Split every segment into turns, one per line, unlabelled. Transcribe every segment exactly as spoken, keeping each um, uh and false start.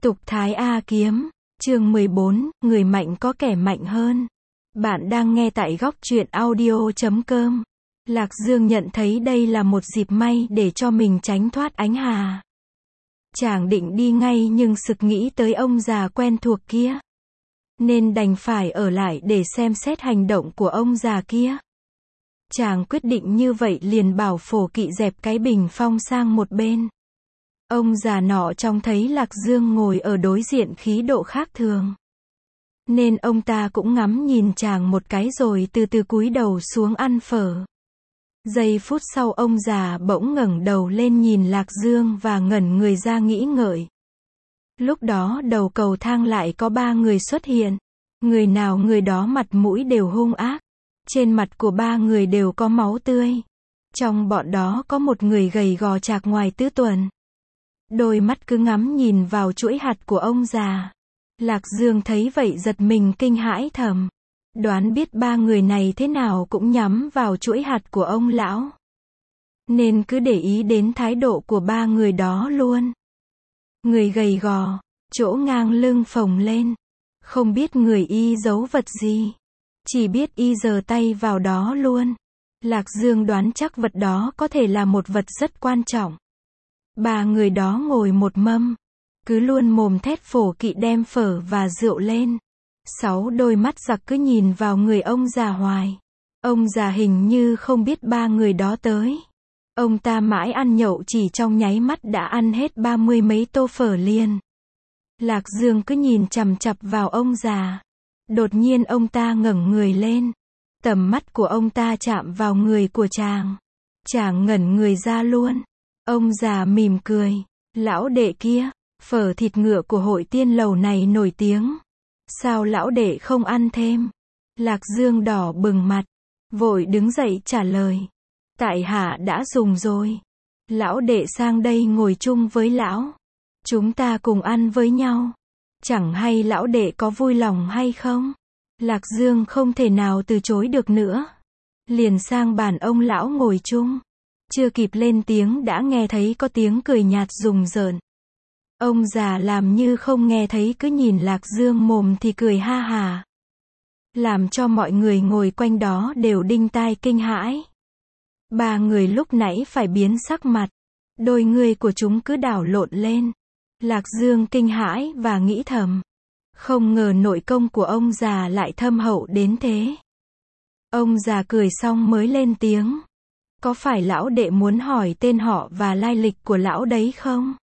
Tục Thái A Kiếm, chương mười bốn, người mạnh có kẻ mạnh hơn. Bạn đang nghe tại góc truyện audio chấm com. Lạc Dương nhận thấy đây là một dịp may để cho mình tránh thoát ánh hà. Chàng định đi ngay nhưng sực nghĩ tới ông già quen thuộc kia, nên đành phải ở lại để xem xét hành động của ông già kia. Chàng quyết định như vậy liền bảo Phổ Kỵ dẹp cái bình phong sang một bên. Ông già nọ trông thấy Lạc Dương ngồi ở đối diện khí độ khác thường, nên ông ta cũng ngắm nhìn chàng một cái rồi từ từ cúi đầu xuống ăn phở. Giây phút sau ông già bỗng ngẩng đầu lên nhìn Lạc Dương và ngẩn người ra nghĩ ngợi. Lúc đó đầu cầu thang lại có ba người xuất hiện. Người nào người đó mặt mũi đều hung ác. Trên mặt của ba người đều có máu tươi. Trong bọn đó có một người gầy gò chạc ngoài tứ tuần. Đôi mắt cứ ngắm nhìn vào chuỗi hạt của ông già. Lạc Dương thấy vậy giật mình kinh hãi thầm. Đoán biết ba người này thế nào cũng nhắm vào chuỗi hạt của ông lão, nên cứ để ý đến thái độ của ba người đó luôn. Người gầy gò, chỗ ngang lưng phồng lên. Không biết người y giấu vật gì. Chỉ biết y giơ tay vào đó luôn. Lạc Dương đoán chắc vật đó có thể là một vật rất quan trọng. Ba người đó ngồi một mâm, cứ luôn mồm thét Phổ Kỵ đem phở và rượu lên. Sáu đôi mắt giặc cứ nhìn vào người ông già hoài. Ông già hình như không biết ba người đó tới. Ông ta mãi ăn nhậu chỉ trong nháy mắt đã ăn hết ba mươi mấy tô phở liền. Lạc Dương cứ nhìn chằm chằm vào ông già. Đột nhiên ông ta ngẩng người lên. Tầm mắt của ông ta chạm vào người của chàng. Chàng ngẩn người ra luôn. Ông già mỉm cười. Lão đệ kia, phở thịt ngựa của hội tiên lầu này nổi tiếng. Sao lão đệ không ăn thêm? Lạc Dương đỏ bừng mặt, vội đứng dậy trả lời. Tại hạ đã dùng rồi. Lão đệ sang đây ngồi chung với lão. Chúng ta cùng ăn với nhau. Chẳng hay lão đệ có vui lòng hay không? Lạc Dương không thể nào từ chối được nữa. Liền sang bàn ông lão ngồi chung. Chưa kịp lên tiếng đã nghe thấy có tiếng cười nhạt rùng rợn. Ông già làm như không nghe thấy cứ nhìn Lạc Dương mồm thì cười ha hà. Làm cho mọi người ngồi quanh đó đều đinh tai kinh hãi. Ba người lúc nãy phải biến sắc mặt. Đôi người của chúng cứ đảo lộn lên. Lạc Dương kinh hãi và nghĩ thầm. Không ngờ nội công của ông già lại thâm hậu đến thế. Ông già cười xong mới lên tiếng. Có phải lão đệ muốn hỏi tên họ và lai lịch của lão đấy không?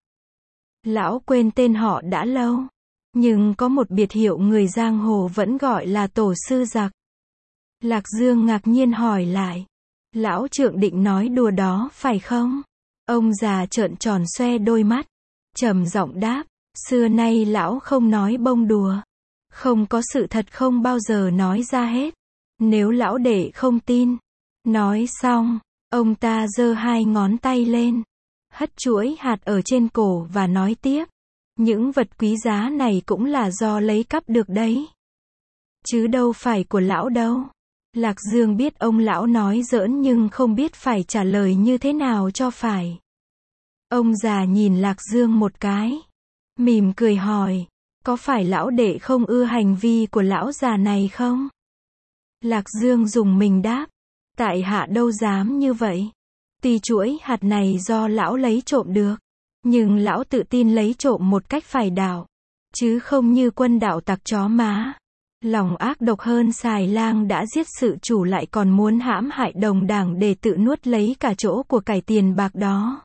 Lão quên tên họ đã lâu. Nhưng có một biệt hiệu người giang hồ vẫn gọi là tổ sư giặc. Lạc Dương ngạc nhiên hỏi lại. Lão trượng định nói đùa đó phải không? Ông già trợn tròn xoe đôi mắt. Trầm giọng đáp. Xưa nay lão không nói bông đùa. Không có sự thật không bao giờ nói ra hết. Nếu lão đệ không tin. Nói xong, ông ta giơ hai ngón tay lên. Hất chuỗi hạt ở trên cổ và nói tiếp. Những vật quý giá này cũng là do lấy cắp được đấy. Chứ đâu phải của lão đâu. Lạc Dương biết ông lão nói giỡn nhưng không biết phải trả lời như thế nào cho phải. Ông già nhìn Lạc Dương một cái. Mỉm cười hỏi. Có phải lão đệ không ưa hành vi của lão già này không? Lạc Dương dùng mình đáp. Tại hạ đâu dám như vậy. Tuy chuỗi hạt này do lão lấy trộm được, nhưng lão tự tin lấy trộm một cách phải đạo, chứ không như quân đạo tặc chó má. Lòng ác độc hơn xài lang đã giết sự chủ lại còn muốn hãm hại đồng đảng để tự nuốt lấy cả chỗ của cải tiền bạc đó.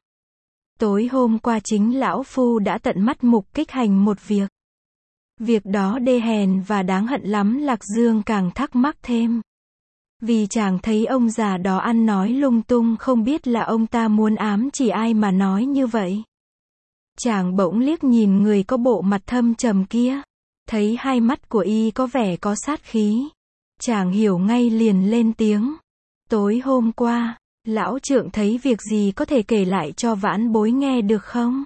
Tối hôm qua chính lão phu đã tận mắt mục kích hành một việc. Việc đó đê hèn và đáng hận lắm. Lạc Dương càng thắc mắc thêm. Vì chàng thấy ông già đó ăn nói lung tung không biết là ông ta muốn ám chỉ ai mà nói như vậy. Chàng bỗng liếc nhìn người có bộ mặt thâm trầm kia. Thấy hai mắt của y có vẻ có sát khí. Chàng hiểu ngay liền lên tiếng. Tối hôm qua, lão trượng thấy việc gì có thể kể lại cho vãn bối nghe được không?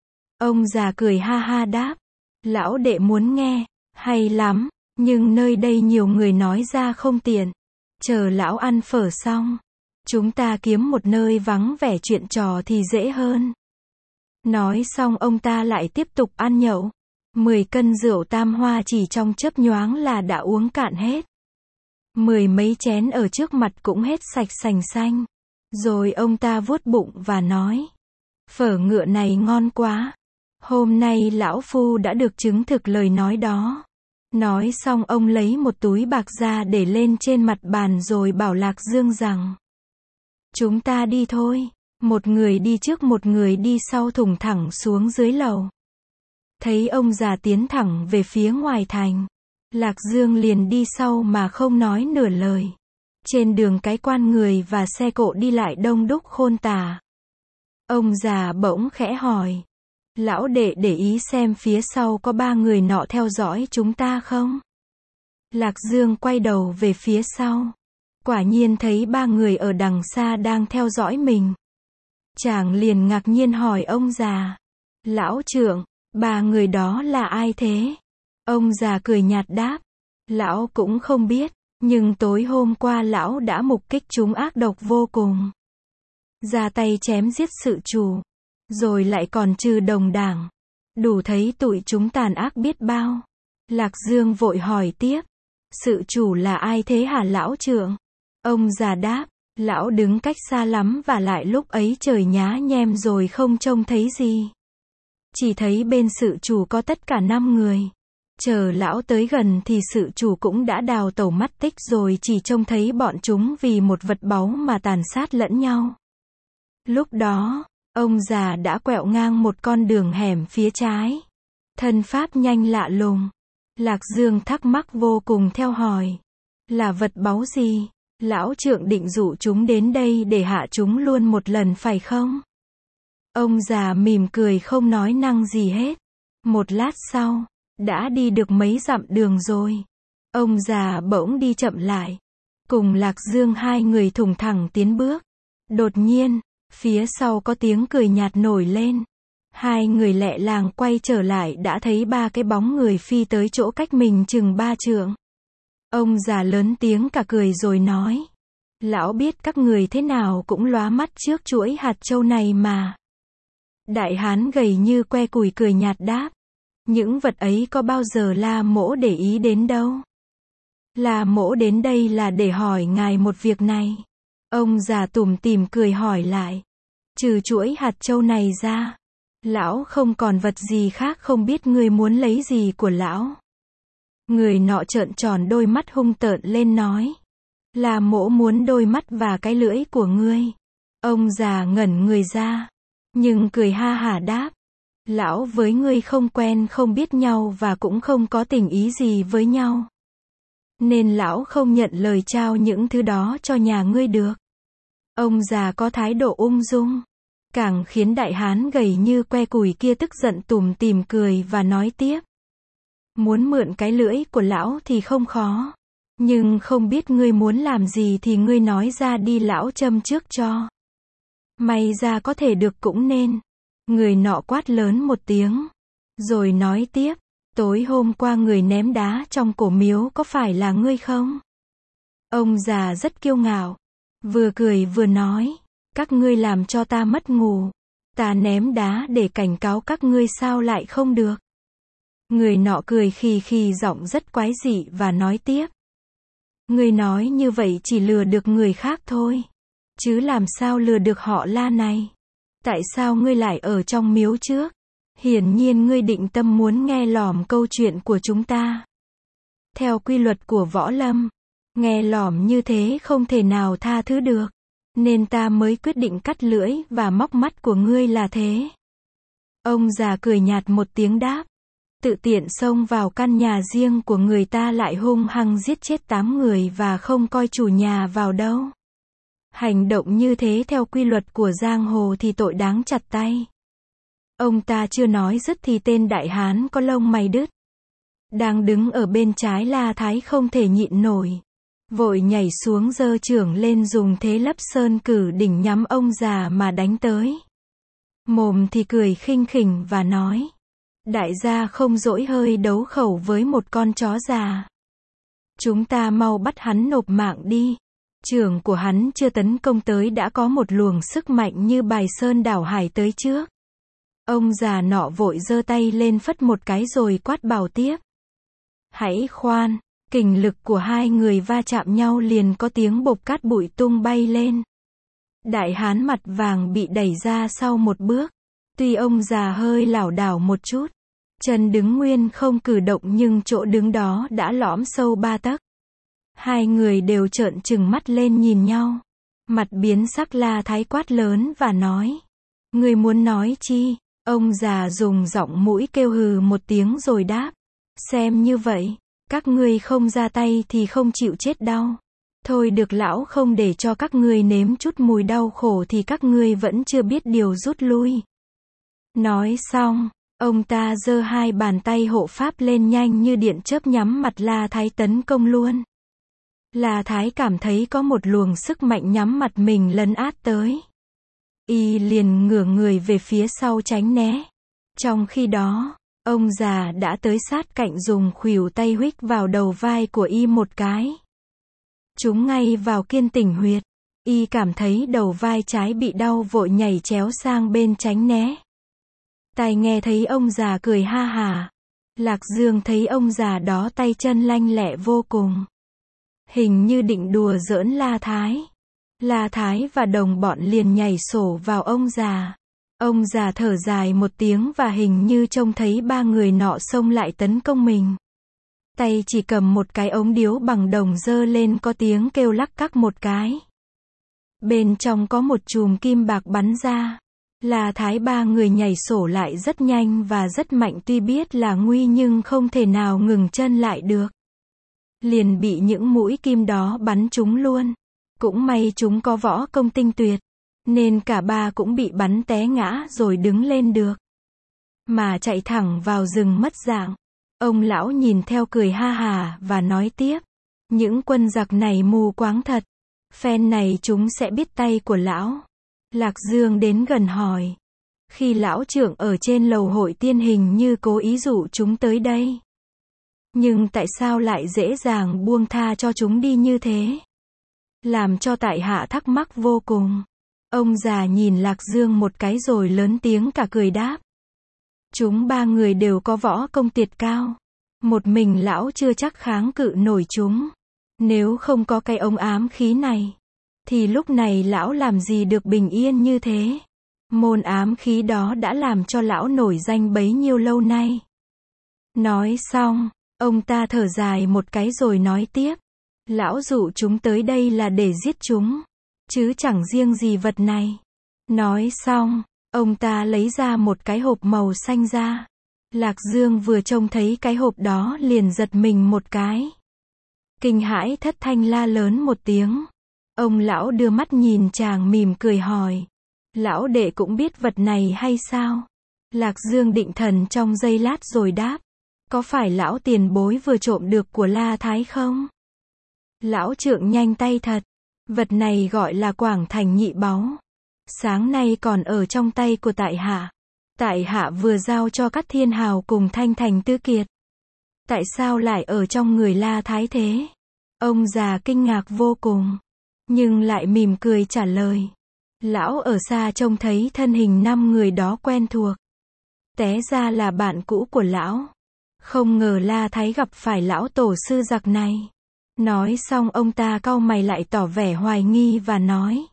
Ông già cười ha ha đáp. Lão đệ muốn nghe, hay lắm, nhưng nơi đây nhiều người nói ra không tiện. Chờ lão ăn phở xong, chúng ta kiếm một nơi vắng vẻ chuyện trò thì dễ hơn. Nói xong ông ta lại tiếp tục ăn nhậu. Mười cân rượu tam hoa chỉ trong chớp nhoáng là đã uống cạn hết. Mười mấy chén ở trước mặt cũng hết sạch sành xanh. Rồi ông ta vuốt bụng và nói. Phở ngựa này ngon quá. Hôm nay lão phu đã được chứng thực lời nói đó. Nói xong ông lấy một túi bạc ra để lên trên mặt bàn rồi bảo Lạc Dương rằng. Chúng ta đi thôi. Một người đi trước một người đi sau thùng thẳng xuống dưới lầu. Thấy ông già tiến thẳng về phía ngoài thành. Lạc Dương liền đi sau mà không nói nửa lời. Trên đường cái quan người và xe cộ đi lại đông đúc khôn tả. Ông già bỗng khẽ hỏi. Lão đệ để ý xem phía sau có ba người nọ theo dõi chúng ta không? Lạc Dương quay đầu về phía sau. Quả nhiên thấy ba người ở đằng xa đang theo dõi mình. Chàng liền ngạc nhiên hỏi ông già. Lão trưởng, ba người đó là ai thế? Ông già cười nhạt đáp. Lão cũng không biết, nhưng tối hôm qua lão đã mục kích chúng ác độc vô cùng. Ra tay chém giết sự chủ. Rồi lại còn trừ đồng đảng. Đủ thấy tụi chúng tàn ác biết bao. Lạc Dương vội hỏi tiếp. Sự chủ là ai thế hả lão trưởng? Ông già đáp. Lão đứng cách xa lắm và lại lúc ấy trời nhá nhem rồi không trông thấy gì. Chỉ thấy bên sự chủ có tất cả năm người. Chờ lão tới gần thì sự chủ cũng đã đào tẩu mất tích rồi, chỉ trông thấy bọn chúng vì một vật báu mà tàn sát lẫn nhau. Lúc đó, ông già đã quẹo ngang một con đường hẻm phía trái. Thân pháp nhanh lạ lùng. Lạc Dương thắc mắc vô cùng theo hỏi. Là vật báu gì? Lão trượng định dụ chúng đến đây để hạ chúng luôn một lần phải không? Ông già mỉm cười không nói năng gì hết. Một lát sau, đã đi được mấy dặm đường rồi. Ông già bỗng đi chậm lại. Cùng Lạc Dương hai người thùng thẳng tiến bước. Đột nhiên, phía sau có tiếng cười nhạt nổi lên. Hai người lẹ làng quay trở lại đã thấy ba cái bóng người phi tới chỗ cách mình chừng ba trượng. Ông già lớn tiếng cả cười rồi nói. Lão biết các người thế nào cũng lóa mắt trước chuỗi hạt châu này mà. Đại hán gầy như que củi cười nhạt đáp. Những vật ấy có bao giờ La Mỗ để ý đến đâu. La Mỗ đến đây là để hỏi ngài một việc này. Ông già tủm tỉm cười hỏi lại. Trừ chuỗi hạt châu này ra, lão không còn vật gì khác, không biết ngươi muốn lấy gì của lão. Người nọ trợn tròn đôi mắt hung tợn lên nói. La Mỗ muốn đôi mắt và cái lưỡi của ngươi. Ông già ngẩn người ra, nhưng cười ha hả đáp. Lão với ngươi không quen không biết nhau và cũng không có tình ý gì với nhau. Nên lão không nhận lời trao những thứ đó cho nhà ngươi được. Ông già có thái độ ung dung, càng khiến đại hán gầy như que củi kia tức giận tủm tỉm cười và nói tiếp. Muốn mượn cái lưỡi của lão thì không khó. Nhưng không biết ngươi muốn làm gì thì ngươi nói ra đi, lão châm trước cho. May ra có thể được cũng nên. Người nọ quát lớn một tiếng. Rồi nói tiếp. Tối hôm qua người ném đá trong cổ miếu có phải là ngươi không? Ông già rất kiêu ngạo. Vừa cười vừa nói. Các ngươi làm cho ta mất ngủ. Ta ném đá để cảnh cáo các ngươi sao lại không được? Người nọ cười khì khì giọng rất quái dị và nói tiếp. Ngươi nói như vậy chỉ lừa được người khác thôi. Chứ làm sao lừa được họ La này? Tại sao ngươi lại ở trong miếu trước? Hiển nhiên ngươi định tâm muốn nghe lỏm câu chuyện của chúng ta. Theo quy luật của võ lâm, nghe lỏm như thế không thể nào tha thứ được. Nên ta mới quyết định cắt lưỡi và móc mắt của ngươi là thế. Ông già cười nhạt một tiếng đáp. Tự tiện xông vào căn nhà riêng của người ta lại hung hăng giết chết tám người và không coi chủ nhà vào đâu. Hành động như thế theo quy luật của giang hồ thì tội đáng chặt tay. Ông ta chưa nói dứt thì tên đại hán có lông mày đứt, đang đứng ở bên trái La Thái không thể nhịn nổi. Vội nhảy xuống giơ chưởng lên dùng thế lấp sơn cử đỉnh nhắm ông già mà đánh tới. Mồm thì cười khinh khỉnh và nói. Đại gia không dỗi hơi đấu khẩu với một con chó già. Chúng ta mau bắt hắn nộp mạng đi. Chưởng của hắn chưa tấn công tới đã có một luồng sức mạnh như bài sơn đảo hải tới trước. Ông già nọ vội giơ tay lên phất một cái rồi quát bảo tiếp. Hãy khoan, kình lực của hai người va chạm nhau liền có tiếng bộc cát bụi tung bay lên. Đại hán mặt vàng bị đẩy ra sau một bước. Tuy ông già hơi lảo đảo một chút, chân đứng nguyên không cử động nhưng chỗ đứng đó đã lõm sâu ba tấc. Hai người đều trợn trừng mắt lên nhìn nhau. Mặt biến sắc La Thái quát lớn và nói. Người muốn nói chi? Ông già dùng giọng mũi kêu hừ một tiếng rồi đáp. Xem như vậy, các ngươi không ra tay thì không chịu chết đau. Thôi được, lão không để cho các ngươi nếm chút mùi đau khổ thì các ngươi vẫn chưa biết điều rút lui. Nói xong, ông ta giơ hai bàn tay hộ pháp lên nhanh như điện chớp nhắm mặt La Thái tấn công luôn. La Thái cảm thấy có một luồng sức mạnh nhắm mặt mình lấn át tới. Y liền ngửa người về phía sau tránh né. Trong khi đó, ông già đã tới sát cạnh dùng khuỷu tay huých vào đầu vai của Y một cái. Trúng ngay vào kiên tỉnh huyệt. Y cảm thấy đầu vai trái bị đau vội nhảy chéo sang bên tránh né. Tai nghe thấy ông già cười ha hả. Lạc Dương thấy ông già đó tay chân lanh lẹ vô cùng. Hình như định đùa giỡn La Thái. La Thái và đồng bọn liền nhảy sổ vào ông già. Ông già thở dài một tiếng và hình như trông thấy ba người nọ xông lại tấn công mình. Tay chỉ cầm một cái ống điếu bằng đồng giơ lên có tiếng kêu lắc cắc một cái. Bên trong có một chùm kim bạc bắn ra. La Thái ba người nhảy sổ lại rất nhanh và rất mạnh, tuy biết là nguy nhưng không thể nào ngừng chân lại được. Liền bị những mũi kim đó bắn trúng luôn. Cũng may chúng có võ công tinh tuyệt, nên cả ba cũng bị bắn té ngã rồi đứng lên được. Mà chạy thẳng vào rừng mất dạng. Ông lão nhìn theo cười ha hà và nói tiếp. Những quân giặc này mù quáng thật. Phen này chúng sẽ biết tay của lão. Lạc Dương đến gần hỏi. Khi lão trưởng ở trên lầu hội tiên hình như cố ý dụ chúng tới đây. Nhưng tại sao lại dễ dàng buông tha cho chúng đi như thế? Làm cho tại hạ thắc mắc vô cùng. Ông già nhìn Lạc Dương một cái rồi lớn tiếng cả cười đáp. Chúng ba người đều có võ công tuyệt cao. Một mình lão chưa chắc kháng cự nổi chúng. Nếu không có cái ống ám khí này, thì lúc này lão làm gì được bình yên như thế. Môn ám khí đó đã làm cho lão nổi danh bấy nhiêu lâu nay. Nói xong, ông ta thở dài một cái rồi nói tiếp. Lão dụ chúng tới đây là để giết chúng, chứ chẳng riêng gì vật này. Nói xong, ông ta lấy ra một cái hộp màu xanh ra. Lạc Dương vừa trông thấy cái hộp đó liền giật mình một cái. Kinh hãi thất thanh la lớn một tiếng. Ông lão đưa mắt nhìn chàng mỉm cười hỏi. Lão đệ cũng biết vật này hay sao? Lạc Dương định thần trong giây lát rồi đáp. Có phải lão tiền bối vừa trộm được của La Thái không? Lão trượng nhanh tay thật. Vật này gọi là Quảng Thành nhị báu. Sáng nay còn ở trong tay của tại hạ. Tại hạ vừa giao cho các thiên hào cùng Thanh Thành Tư Kiệt. Tại sao lại ở trong người La Thái thế? Ông già kinh ngạc vô cùng, nhưng lại mỉm cười trả lời. Lão ở xa trông thấy thân hình năm người đó quen thuộc. Té ra là bạn cũ của lão. Không ngờ La Thái gặp phải lão tổ sư giặc này. Nói xong ông ta cau mày lại tỏ vẻ hoài nghi và nói.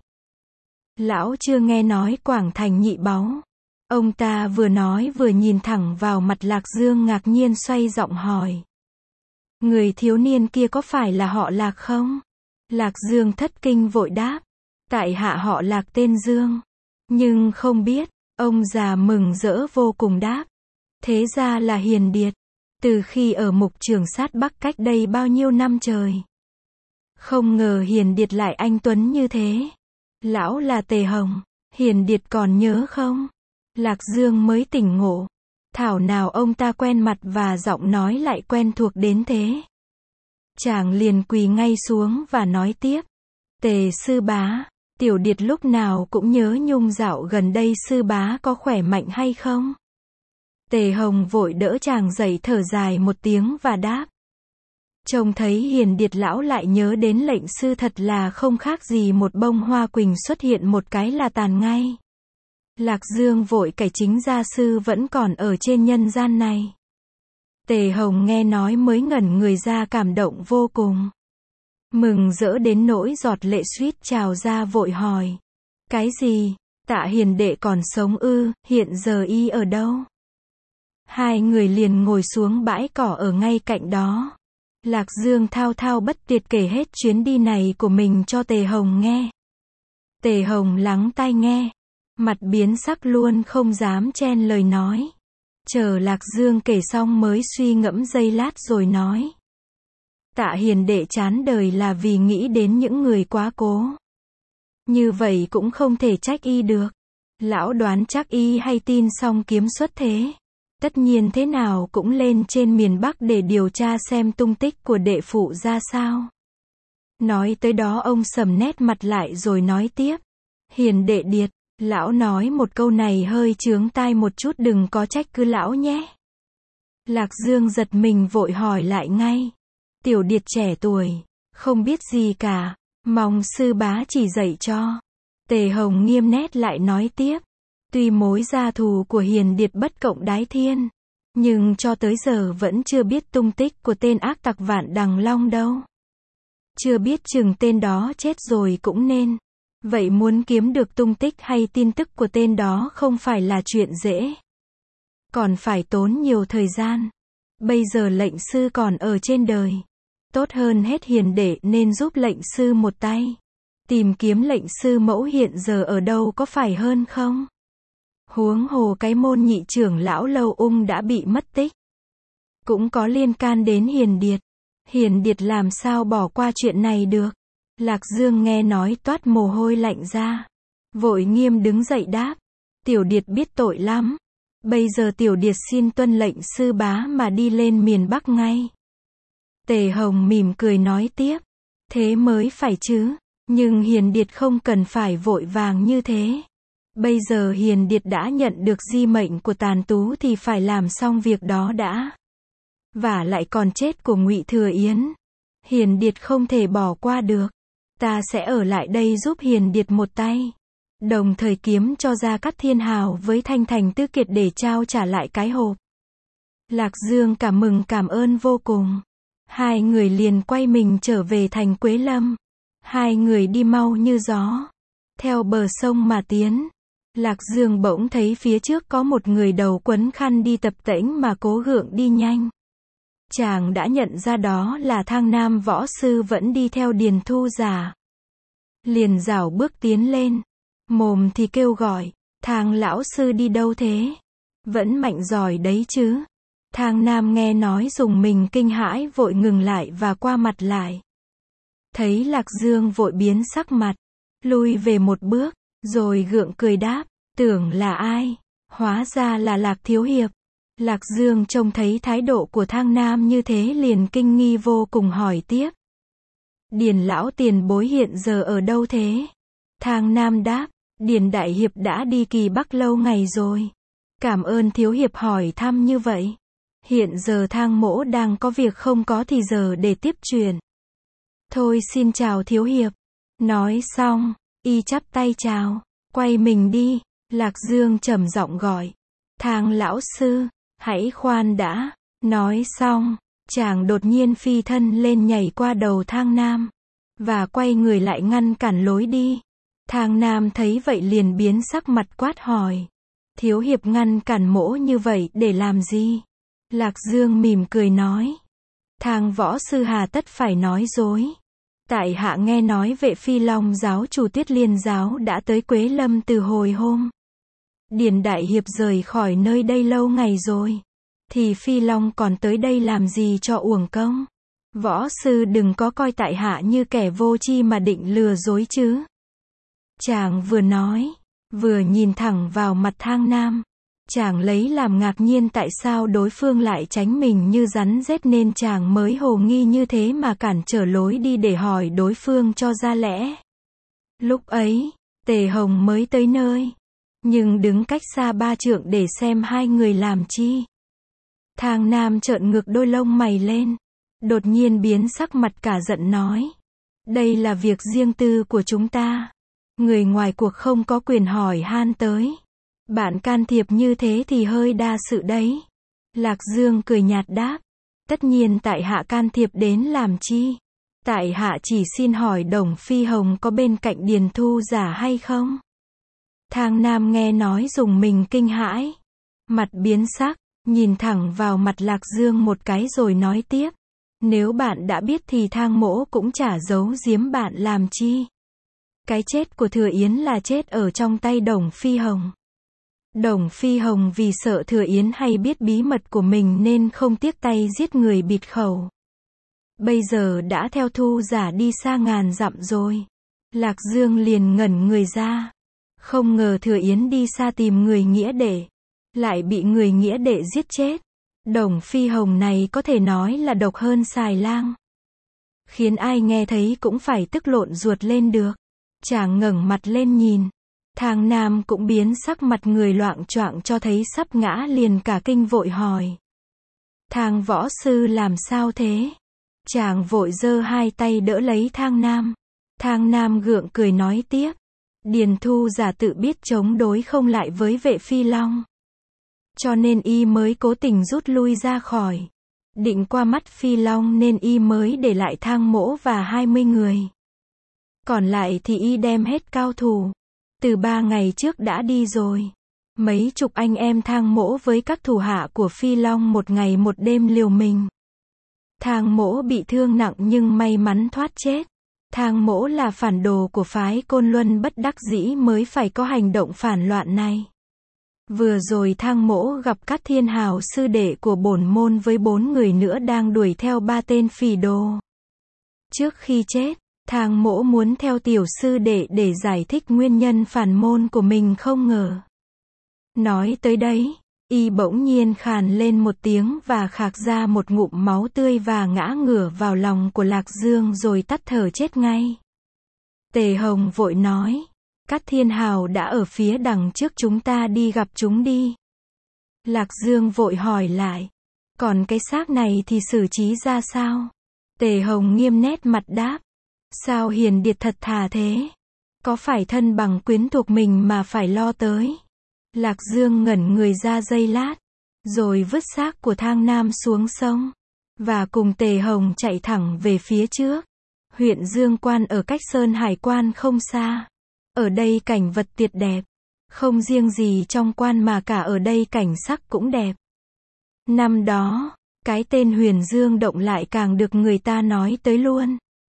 Lão chưa nghe nói Quảng Thành nhị báu. Ông ta vừa nói vừa nhìn thẳng vào mặt Lạc Dương ngạc nhiên xoay giọng hỏi. Người thiếu niên kia có phải là họ Lạc không? Lạc Dương thất kinh vội đáp. Tại hạ họ Lạc tên Dương. Nhưng không biết. Ông già mừng rỡ vô cùng đáp. Thế ra là Hiền Điệt. Từ khi ở Mục Trường Sát Bắc cách đây bao nhiêu năm trời. Không ngờ Hiền Điệt lại anh tuấn như thế. Lão là Tề Hồng. Hiền Điệt còn nhớ không? Lạc Dương mới tỉnh ngộ. Thảo nào ông ta quen mặt và giọng nói lại quen thuộc đến thế. Chàng liền quỳ ngay xuống và nói tiếp. Tề sư bá, Tiểu Điệt lúc nào cũng nhớ nhung dạo gần đây sư bá có khỏe mạnh hay không? Tề Hồng vội đỡ chàng dậy thở dài một tiếng và đáp. Trông thấy Hiền Điệt lão lại nhớ đến lệnh sư thật là không khác gì một bông hoa quỳnh xuất hiện một cái là tàn ngay. Lạc Dương vội cải chính gia sư vẫn còn ở trên nhân gian này. Tề Hồng nghe nói mới ngẩn người ra, cảm động vô cùng. Mừng rỡ đến nỗi giọt lệ suýt trào ra, vội hỏi. Cái gì? Tạ hiền đệ còn sống ư, hiện giờ y ở đâu? Hai người liền ngồi xuống bãi cỏ ở ngay cạnh đó. Lạc Dương thao thao bất tuyệt kể hết chuyến đi này của mình cho Tề Hồng nghe. Tề Hồng lắng tai nghe, mặt biến sắc luôn không dám chen lời nói. Chờ Lạc Dương kể xong mới suy ngẫm giây lát rồi nói. Tạ hiền đệ chán đời là vì nghĩ đến những người quá cố. Như vậy cũng không thể trách y được. Lão đoán chắc y hay tin xong kiếm xuất thế. Tất nhiên thế nào cũng lên trên miền Bắc để điều tra xem tung tích của đệ phụ ra sao. Nói tới đó ông sầm nét mặt lại rồi nói tiếp. Hiền đệ điệt, lão nói một câu này hơi chướng tai một chút, đừng có trách cứ lão nhé. Lạc Dương giật mình vội hỏi lại ngay. Tiểu điệt trẻ tuổi, không biết gì cả, mong sư bá chỉ dạy cho. Tề Hồng nghiêm nét lại nói tiếp. Tuy mối gia thù của hiền điệt bất cộng đái thiên, nhưng cho tới giờ vẫn chưa biết tung tích của tên ác tặc Vạn Đằng Long đâu. Chưa biết chừng tên đó chết rồi cũng nên. Vậy muốn kiếm được tung tích hay tin tức của tên đó không phải là chuyện dễ. Còn phải tốn nhiều thời gian. Bây giờ lệnh sư còn ở trên đời. Tốt hơn hết hiền đệ nên giúp lệnh sư một tay. Tìm kiếm lệnh sư mẫu hiện giờ ở đâu có phải hơn không? Huống hồ cái môn nhị trưởng lão Lâu Ung đã bị mất tích. Cũng có liên can đến hiền điệt. Hiền điệt làm sao bỏ qua chuyện này được? Lạc Dương nghe nói toát mồ hôi lạnh ra. Vội nghiêm đứng dậy đáp. Tiểu điệt biết tội lắm. Bây giờ tiểu điệt xin tuân lệnh sư bá mà đi lên miền Bắc ngay. Tề Hồng mỉm cười nói tiếp. Thế mới phải chứ. Nhưng hiền điệt không cần phải vội vàng như thế. Bây giờ hiền điệt đã nhận được di mệnh của Tàn Tú thì phải làm xong việc đó đã. Và lại còn chết của Ngụy Thừa Yến. Hiền điệt không thể bỏ qua được. Ta sẽ ở lại đây giúp hiền điệt một tay. Đồng thời kiếm cho Gia Cát Thiên Hào với Thanh Thành Tư Kiệt để trao trả lại cái hộp. Lạc Dương cảm mừng cảm ơn vô cùng. Hai người liền quay mình trở về thành Quế Lâm. Hai người đi mau như gió. Theo bờ sông mà tiến. Lạc Dương bỗng thấy phía trước có một người đầu quấn khăn đi tập tễnh mà cố gượng đi nhanh. Chàng đã nhận ra đó là Thang Nam võ sư vẫn đi theo Điền Thu Giả. Liền rảo bước tiến lên. Mồm thì kêu gọi. Thang lão sư đi đâu thế? Vẫn mạnh giỏi đấy chứ. Thang Nam nghe nói dùng mình kinh hãi vội ngừng lại và qua mặt lại. Thấy Lạc Dương vội biến sắc mặt. Lui về một bước. Rồi gượng cười đáp. Tưởng là ai? Hóa ra là Lạc thiếu hiệp. Lạc Dương trông thấy thái độ của Thang Nam như thế liền kinh nghi vô cùng hỏi tiếp. Điền lão tiền bối hiện giờ ở đâu thế? Thang Nam đáp. Điền đại hiệp đã đi Kỳ Bắc lâu ngày rồi. Cảm ơn thiếu hiệp hỏi thăm như vậy. Hiện giờ Thang mỗ đang có việc không có thì giờ để tiếp truyền. Thôi xin chào thiếu hiệp. Nói xong, y chắp tay chào, quay mình đi. Lạc Dương trầm giọng gọi. Thang lão sư, hãy khoan đã. Nói xong, chàng đột nhiên phi thân lên nhảy qua đầu Thang Nam. Và quay người lại ngăn cản lối đi. Thang Nam thấy vậy liền biến sắc mặt quát hỏi. Thiếu hiệp ngăn cản mỗ như vậy để làm gì? Lạc Dương mỉm cười nói. Thang võ sư hà tất phải nói dối. Tại hạ nghe nói Vệ Phi Long giáo chủ Tuyết Liên giáo đã tới Quế Lâm từ hồi hôm. Điền đại hiệp rời khỏi nơi đây lâu ngày rồi. Thì Phi Long còn tới đây làm gì cho uổng công? Võ sư đừng có coi tại hạ như kẻ vô tri mà định lừa dối chứ. Chàng vừa nói, vừa nhìn thẳng vào mặt Thang Nam. Chàng lấy làm ngạc nhiên tại sao đối phương lại tránh mình như rắn rết nên chàng mới hồ nghi như thế mà cản trở lối đi để hỏi đối phương cho ra lẽ. Lúc ấy, Tề Hồng mới tới nơi. Nhưng đứng cách xa ba trượng để xem hai người làm chi. Thang Nam trợn ngược đôi lông mày lên. Đột nhiên biến sắc mặt cả giận nói. Đây là việc riêng tư của chúng ta. Người ngoài cuộc không có quyền hỏi han tới. Bạn can thiệp như thế thì hơi đa sự đấy. Lạc Dương cười nhạt đáp. Tất nhiên tại hạ can thiệp đến làm chi? Tại hạ chỉ xin hỏi Đồng Phi Hồng có bên cạnh Điền Thu giả hay không? Thang Nam nghe nói dùng mình kinh hãi. Mặt biến sắc, nhìn thẳng vào mặt Lạc Dương một cái rồi nói tiếp. Nếu bạn đã biết thì Thang mỗ cũng chả giấu giếm bạn làm chi. Cái chết của Thừa Yến là chết ở trong tay Đồng Phi Hồng. Đồng Phi Hồng vì sợ Thừa Yến hay biết bí mật của mình nên không tiếc tay giết người bịt khẩu. Bây giờ đã theo Thu giả đi xa ngàn dặm rồi. Lạc Dương liền ngẩn người ra. Không ngờ Thừa Yến đi xa tìm người nghĩa đệ, lại bị người nghĩa đệ giết chết. Đồng Phi Hồng này có thể nói là độc hơn xài lang. Khiến ai nghe thấy cũng phải tức lộn ruột lên được. Chàng ngẩng mặt lên nhìn. Thang Nam cũng biến sắc, mặt người loạng choạng cho thấy sắp ngã, liền cả kinh vội hỏi. Thang võ sư làm sao thế? Chàng vội giơ hai tay đỡ lấy Thang Nam. Thang Nam gượng cười nói tiếp. Điền Thu giả tự biết chống đối không lại với vệ Phi Long, cho nên y mới cố tình rút lui ra khỏi. Định qua mắt Phi Long nên y mới để lại Thang mỗ và hai mươi người. Còn lại thì y đem hết cao thủ. Từ ba ngày trước đã đi rồi. Mấy chục anh em Thang mỗ với các thủ hạ của Phi Long một ngày một đêm liều mình. Thang mỗ bị thương nặng nhưng may mắn thoát chết. Thang mỗ là phản đồ của phái Côn Luân, bất đắc dĩ mới phải có hành động phản loạn này. Vừa rồi Thang mỗ gặp Cát Thiên Hào sư đệ của bổn môn với bốn người nữa đang đuổi theo ba tên phỉ đồ. Trước khi chết, Thang mỗ muốn theo tiểu sư đệ để giải thích nguyên nhân phản môn của mình, không ngờ. Nói tới đấy, y bỗng nhiên khàn lên một tiếng và khạc ra một ngụm máu tươi và ngã ngửa vào lòng của Lạc Dương rồi tắt thở chết ngay. Tề Hồng vội nói. Cát Thiên Hào đã ở phía đằng trước, chúng ta đi gặp chúng đi. Lạc Dương vội hỏi lại. Còn cái xác này thì xử trí ra sao? Tề Hồng nghiêm nét mặt đáp. Sao hiền điệt thật thà thế? Có phải thân bằng quyến thuộc mình mà phải lo tới? Lạc Dương ngẩn người ra giây lát, rồi vứt xác của Thang Nam xuống sông, và cùng Tề Hồng chạy thẳng về phía trước. Huyện Dương Quan ở cách Sơn Hải Quan không xa. Ở đây cảnh vật tuyệt đẹp. Không riêng gì trong quan mà cả ở đây cảnh sắc cũng đẹp. Năm đó, cái tên Huyền Dương Động lại càng được người ta nói tới luôn.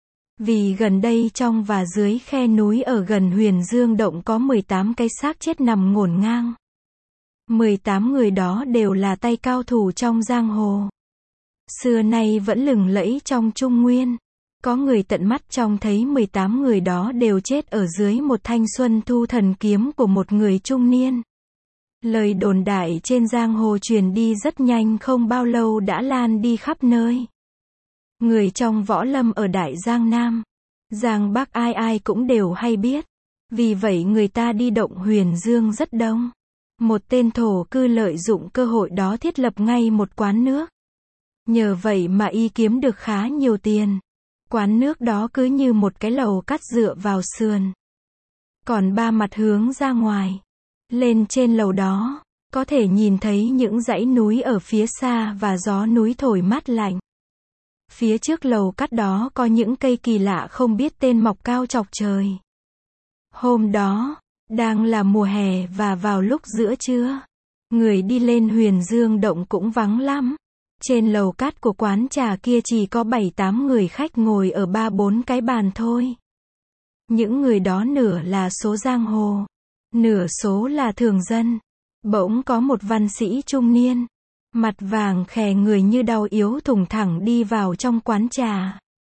Vì gần đây trong và dưới khe núi ở gần Huyền Dương Động có mười tám cái xác chết nằm ngổn ngang. mười tám người đó đều là tay cao thủ trong giang hồ. Xưa nay vẫn lừng lẫy trong Trung Nguyên. Có người tận mắt trông thấy mười tám người đó đều chết ở dưới một thanh Xuân Thu thần kiếm của một người trung niên. Lời đồn đại trên giang hồ truyền đi rất nhanh, không bao lâu đã lan đi khắp nơi. Người trong võ lâm ở Đại Giang Nam, Giang Bắc ai ai cũng đều hay biết. Vì vậy người ta đi động Huyền Dương rất đông. Một tên thổ cư lợi dụng cơ hội đó thiết lập ngay một quán nước. Nhờ vậy mà y kiếm được khá nhiều tiền. Quán nước đó cứ như một cái lầu cắt dựa vào sườn. Còn ba mặt hướng ra ngoài. Lên trên lầu đó, có thể nhìn thấy những dãy núi ở phía xa và gió núi thổi mát lạnh. Phía trước lầu cắt đó có những cây kỳ lạ không biết tên mọc cao chọc trời. Hôm đó, đang là mùa hè và vào lúc giữa trưa. Người đi lên Huyền Dương Động cũng vắng lắm. Trên lầu cát của quán trà kia chỉ có bảy tám người khách ngồi ở ba bốn cái bàn thôi. Những người đó nửa là số giang hồ, nửa số là thường dân. Bỗng có một văn sĩ trung niên, mặt vàng khè, người như đau yếu, thùng thẳng đi vào trong quán trà.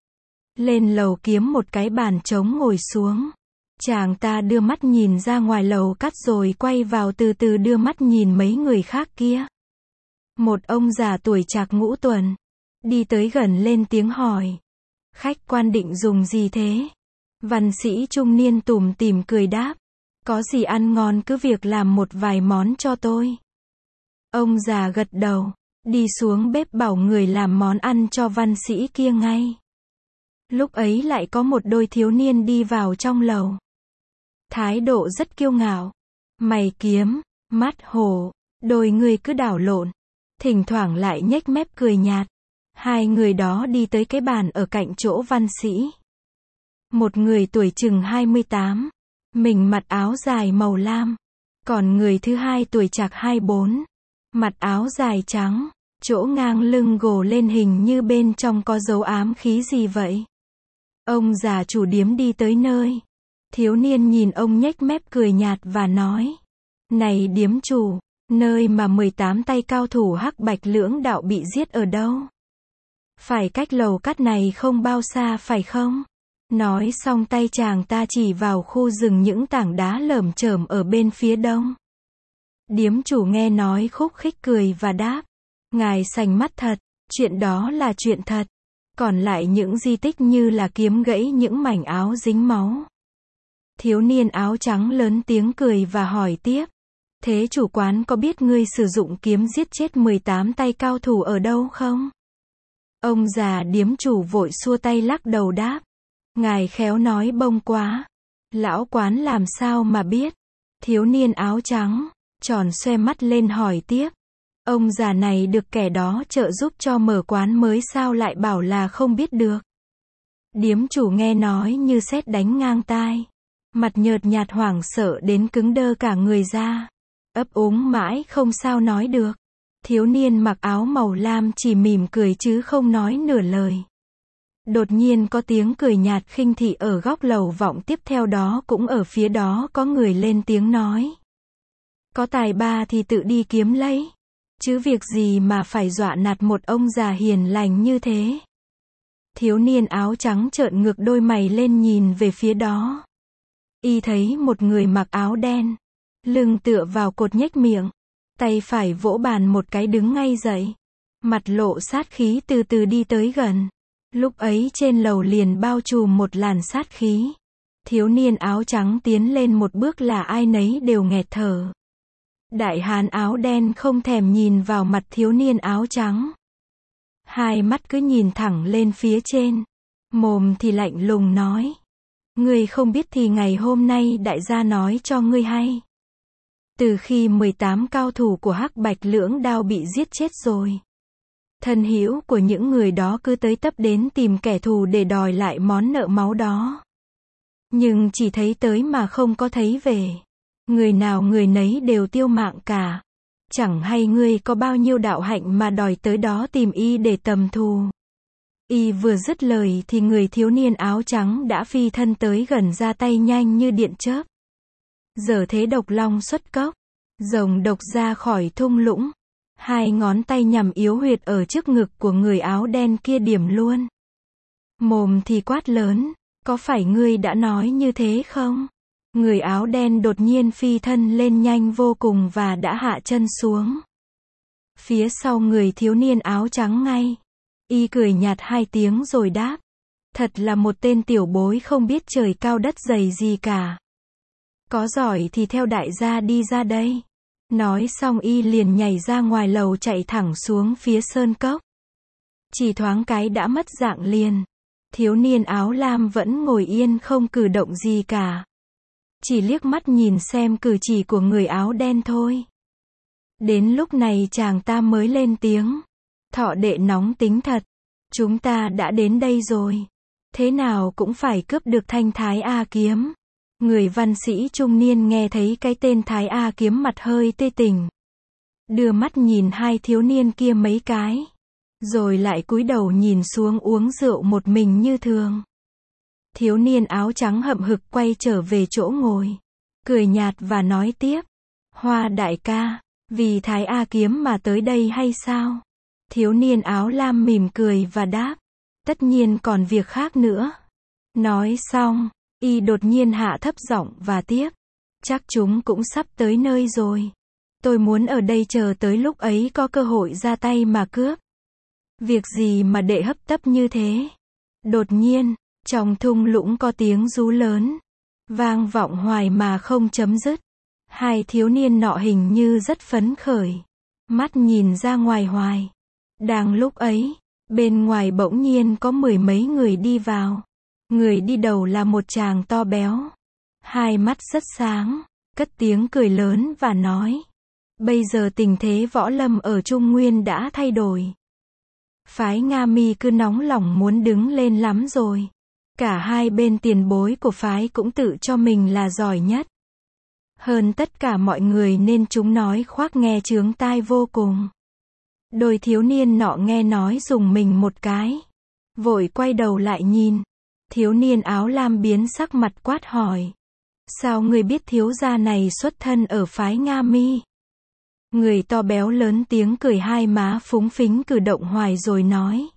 Lên lầu kiếm một cái bàn trống ngồi xuống. Chàng ta đưa mắt nhìn ra ngoài lầu cát rồi quay vào từ từ đưa mắt nhìn mấy người khác kia. Một ông già tuổi trạc ngũ tuần đi tới gần lên tiếng hỏi. Khách quan định dùng gì thế? Văn sĩ trung niên tủm tỉm cười đáp. Có gì ăn ngon cứ việc làm một vài món cho tôi. Ông già gật đầu, đi xuống bếp bảo người làm món ăn cho văn sĩ kia ngay. Lúc ấy lại có một đôi thiếu niên đi vào trong lầu. Thái độ rất kiêu ngạo. Mày kiếm, mắt hồ, đôi người cứ đảo lộn, thỉnh thoảng lại nhếch mép cười nhạt. Hai người đó đi tới cái bàn ở cạnh chỗ văn sĩ. Một người tuổi chừng hai mươi tám, mình mặc áo dài màu lam, còn người thứ hai tuổi chạc hai mươi bốn, mặc áo dài trắng, chỗ ngang lưng gồ lên hình như bên trong có dấu ám khí gì vậy. Ông già chủ điếm đi tới nơi. Thiếu niên nhìn ông nhếch mép cười nhạt và nói: Này điếm chủ, nơi mà mười tám tay cao thủ Hắc Bạch Lưỡng Đạo bị giết ở đâu? Phải cách lầu cát này không bao xa phải không? Nói xong tay chàng ta chỉ vào khu rừng những tảng đá lởm chởm ở bên phía đông. Điếm chủ nghe nói khúc khích cười và đáp: Ngài sành mắt thật, chuyện đó là chuyện thật. Còn lại những di tích như là kiếm gãy những mảnh áo dính máu. Thiếu niên áo trắng lớn tiếng cười và hỏi tiếp: Thế chủ quán có biết ngươi sử dụng kiếm giết chết mười tám tay cao thủ ở đâu không? Ông già điếm chủ vội xua tay lắc đầu đáp: Ngài khéo nói bông quá. Lão quán làm sao mà biết? Thiếu niên áo trắng tròn xoe mắt lên hỏi tiếp: Ông già này được kẻ đó trợ giúp cho mở quán mới sao lại bảo là không biết được? Điếm chủ nghe nói như sét đánh ngang tai. Mặt nhợt nhạt hoảng sợ đến cứng đơ cả người ra. Ấp úng mãi không sao nói được. Thiếu niên mặc áo màu lam chỉ mỉm cười chứ không nói nửa lời. Đột nhiên có tiếng cười nhạt khinh thị ở góc lầu vọng, tiếp theo đó cũng ở phía đó có người lên tiếng nói: Có tài ba thì tự đi kiếm lấy. Chứ việc gì mà phải dọa nạt một ông già hiền lành như thế. Thiếu niên áo trắng trợn ngược đôi mày lên nhìn về phía đó. Y thấy một người mặc áo đen, lưng tựa vào cột nhếch miệng, tay phải vỗ bàn một cái đứng ngay dậy, mặt lộ sát khí từ từ đi tới gần. Lúc ấy trên lầu liền bao trùm một làn sát khí. Thiếu niên áo trắng tiến lên một bước là ai nấy đều nghẹt thở. Đại hán áo đen không thèm nhìn vào mặt thiếu niên áo trắng. Hai mắt cứ nhìn thẳng lên phía trên. Mồm thì lạnh lùng nói: Ngươi không biết thì ngày hôm nay đại gia nói cho ngươi hay. Từ khi mười tám cao thủ của Hắc Bạch Lưỡng Đao bị giết chết rồi, thân hữu của những người đó cứ tới tấp đến tìm kẻ thù để đòi lại món nợ máu đó. Nhưng chỉ thấy tới mà không có thấy về. Người nào người nấy đều tiêu mạng cả. Chẳng hay ngươi có bao nhiêu đạo hạnh mà đòi tới đó tìm y để tầm thù. Y vừa dứt lời thì người thiếu niên áo trắng đã phi thân tới gần, ra tay nhanh như điện chớp. Giờ thế độc long xuất cốc, rồng độc ra khỏi thung lũng. Hai ngón tay nhằm yếu huyệt ở trước ngực của người áo đen kia điểm luôn. Mồm thì quát lớn: Có phải ngươi đã nói như thế không? Người áo đen đột nhiên phi thân lên nhanh vô cùng và đã hạ chân xuống. Phía sau người thiếu niên áo trắng ngay. Y cười nhạt hai tiếng rồi đáp: Thật là một tên tiểu bối không biết trời cao đất dày gì cả. Có giỏi thì theo đại gia đi ra đây. Nói xong y liền nhảy ra ngoài lầu chạy thẳng xuống phía sơn cốc. Chỉ thoáng cái đã mất dạng liền. Thiếu niên áo lam vẫn ngồi yên không cử động gì cả. Chỉ liếc mắt nhìn xem cử chỉ của người áo đen thôi. Đến lúc này chàng ta mới lên tiếng: Thọ đệ nóng tính thật. Chúng ta đã đến đây rồi. Thế nào cũng phải cướp được thanh Thái A kiếm. Người văn sĩ trung niên nghe thấy cái tên Thái A kiếm mặt hơi tê tỉnh. Đưa mắt nhìn hai thiếu niên kia mấy cái. Rồi lại cúi đầu nhìn xuống uống rượu một mình như thường. Thiếu niên áo trắng hậm hực quay trở về chỗ ngồi. Cười nhạt và nói tiếp: Hoa đại ca, vì Thái A kiếm mà tới đây hay sao? Thiếu niên áo lam mỉm cười và đáp: Tất nhiên còn việc khác nữa. Nói xong, y đột nhiên hạ thấp giọng và tiếp: Chắc chúng cũng sắp tới nơi rồi. Tôi muốn ở đây chờ tới lúc ấy có cơ hội ra tay mà cướp. Việc gì mà đệ hấp tấp như thế? Đột nhiên, trong thung lũng có tiếng rú lớn, vang vọng hoài mà không chấm dứt. Hai thiếu niên nọ hình như rất phấn khởi, mắt nhìn ra ngoài hoài. Đang lúc ấy, bên ngoài bỗng nhiên có mười mấy người đi vào. Người đi đầu là một chàng to béo, hai mắt rất sáng, cất tiếng cười lớn và nói: Bây giờ tình thế võ lâm ở Trung Nguyên đã thay đổi. Phái Nga Mi cứ nóng lòng muốn đứng lên lắm rồi. Cả hai bên tiền bối của phái cũng tự cho mình là giỏi nhất. Hơn tất cả mọi người nên chúng nói khoác nghe chướng tai vô cùng. Đôi thiếu niên nọ nghe nói dùng mình một cái. Vội quay đầu lại nhìn. Thiếu niên áo lam biến sắc mặt quát hỏi. Sao ngươi biết thiếu gia này xuất thân ở phái Nga Mi? Người to béo lớn tiếng cười hai má phúng phính cử động hoài rồi nói.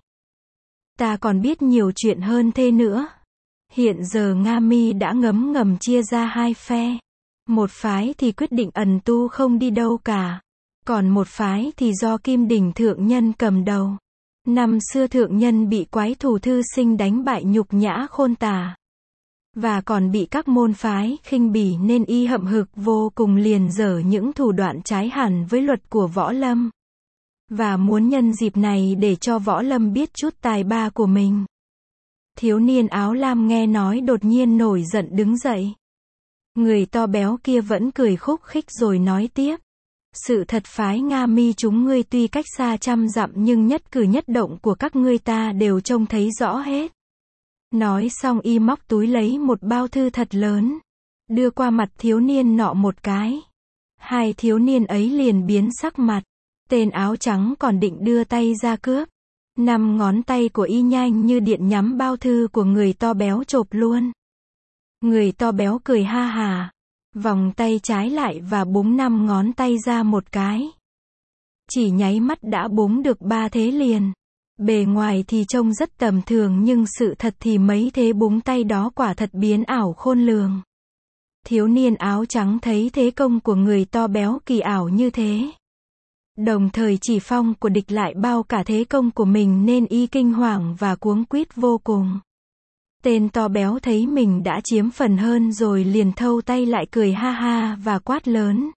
Ta còn biết nhiều chuyện hơn thế nữa. Hiện giờ Nga Mi đã ngấm ngầm chia ra hai phe. Một phái thì quyết định ẩn tu không đi đâu cả. Còn một phái thì do Kim Đỉnh thượng nhân cầm đầu. Năm xưa thượng nhân bị quái thù thư sinh đánh bại nhục nhã khôn tả. Và còn bị các môn phái khinh bỉ nên y hậm hực vô cùng, liền dở những thủ đoạn trái hẳn với luật của võ lâm. Và muốn nhân dịp này để cho võ lâm biết chút tài ba của mình. Thiếu niên áo lam nghe nói đột nhiên nổi giận đứng dậy. Người to béo kia vẫn cười khúc khích rồi nói tiếp. Sự thật phái Nga Mi chúng ngươi tuy cách xa trăm dặm nhưng nhất cử nhất động của các ngươi ta đều trông thấy rõ hết. Nói xong y móc túi lấy một bao thư thật lớn. Đưa qua mặt thiếu niên nọ một cái. Hai thiếu niên ấy liền biến sắc mặt. Tên áo trắng còn định đưa tay ra cướp. Năm ngón tay của y nhanh như điện nhắm bao thư của người to béo chộp luôn. Người to béo cười ha hà. Vòng tay trái lại và búng năm ngón tay ra một cái. Chỉ nháy mắt đã búng được ba thế liền. Bề ngoài thì trông rất tầm thường nhưng sự thật thì mấy thế búng tay đó quả thật biến ảo khôn lường. Thiếu niên áo trắng thấy thế công của người to béo kỳ ảo như thế. Đồng thời chỉ phong của địch lại bao cả thế công của mình nên y kinh hoàng và cuống quýt vô cùng. Tên to béo thấy mình đã chiếm phần hơn rồi liền thâu tay lại cười ha ha và quát lớn.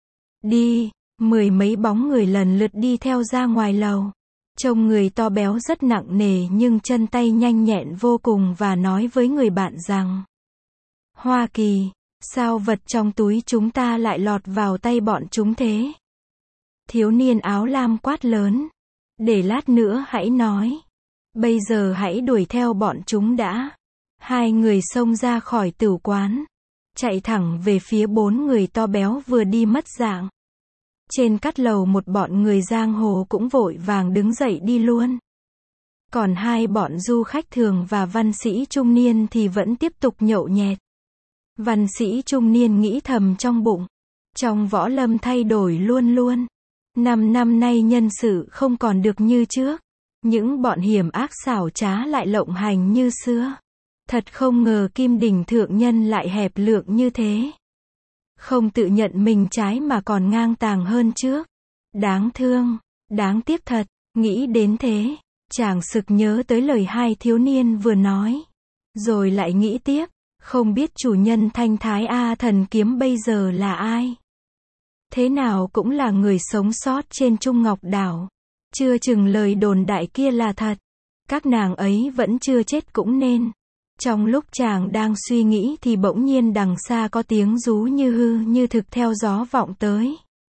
Đi, mười mấy bóng người lần lượt đi theo ra ngoài lầu. Trông người to béo rất nặng nề nhưng chân tay nhanh nhẹn vô cùng và nói với người bạn rằng. Hoa Kỳ, sao vật trong túi chúng ta lại lọt vào tay bọn chúng thế? Thiếu niên áo lam quát lớn. Để lát nữa hãy nói. Bây giờ hãy đuổi theo bọn chúng đã. Hai người xông ra khỏi tửu quán. Chạy thẳng về phía bốn người to béo vừa đi mất dạng. Trên cát lầu một bọn người giang hồ cũng vội vàng đứng dậy đi luôn. Còn hai bọn du khách thường và văn sĩ trung niên thì vẫn tiếp tục nhậu nhẹt. Văn sĩ trung niên nghĩ thầm trong bụng. Trong võ lâm thay đổi luôn luôn. Năm năm nay nhân sự không còn được như trước. Những bọn hiểm ác xảo trá lại lộng hành như xưa. Thật không ngờ Kim Đỉnh thượng nhân lại hẹp lượng như thế. Không tự nhận mình trái mà còn ngang tàng hơn trước. Đáng thương, đáng tiếc thật, nghĩ đến thế, chàng sực nhớ tới lời hai thiếu niên vừa nói. Rồi lại nghĩ tiếp, không biết chủ nhân Thanh Thái A Thần Kiếm bây giờ là ai? Thế nào cũng là người sống sót trên Trung Ngọc Đảo. Chưa chừng lời đồn đại kia là thật. Các nàng ấy vẫn chưa chết cũng nên. Trong lúc chàng đang suy nghĩ thì bỗng nhiên đằng xa có tiếng rú như hư như thực theo gió vọng tới.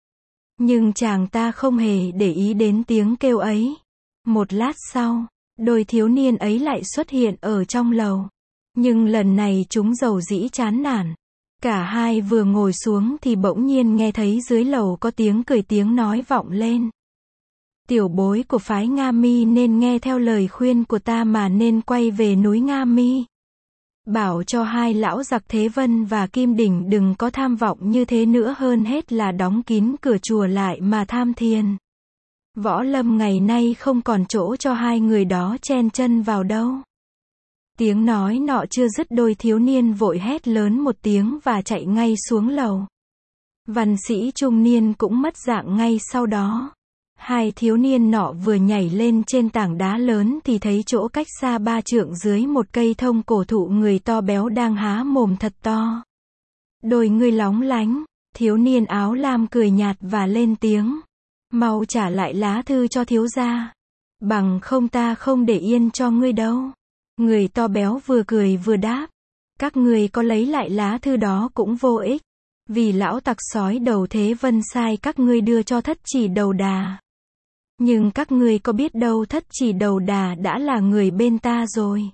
Nhưng chàng ta không hề để ý đến tiếng kêu ấy. Một lát sau, đôi thiếu niên ấy lại xuất hiện ở trong lầu. Nhưng lần này chúng dầu dĩ chán nản. Cả hai vừa ngồi xuống thì bỗng nhiên nghe thấy dưới lầu có tiếng cười tiếng nói vọng lên. Tiểu bối của phái Nga Mi nên nghe theo lời khuyên của ta mà nên quay về núi Nga Mi. Bảo cho hai lão giặc Thế Vân và Kim Đỉnh đừng có tham vọng như thế nữa, hơn hết là đóng kín cửa chùa lại mà tham thiền. Võ lâm ngày nay không còn chỗ cho hai người đó chen chân vào đâu. Tiếng nói nọ chưa dứt đôi thiếu niên vội hét lớn một tiếng và chạy ngay xuống lầu. Văn sĩ trung niên cũng mất dạng ngay sau đó. Hai thiếu niên nọ vừa nhảy lên trên tảng đá lớn thì thấy chỗ cách xa ba trượng dưới một cây thông cổ thụ người to béo đang há mồm thật to. Đôi ngươi lóng lánh, thiếu niên áo lam cười nhạt và lên tiếng. Mau trả lại lá thư cho thiếu gia. Bằng không ta không để yên cho ngươi đâu. Người to béo vừa cười vừa đáp. Các ngươi có lấy lại lá thư đó cũng vô ích. Vì lão tặc sói đầu Thế Vân sai các ngươi đưa cho Thất Chỉ Đầu Đà. Nhưng các ngươi có biết đâu Thất Chỉ Đầu Đà đã là người bên ta rồi.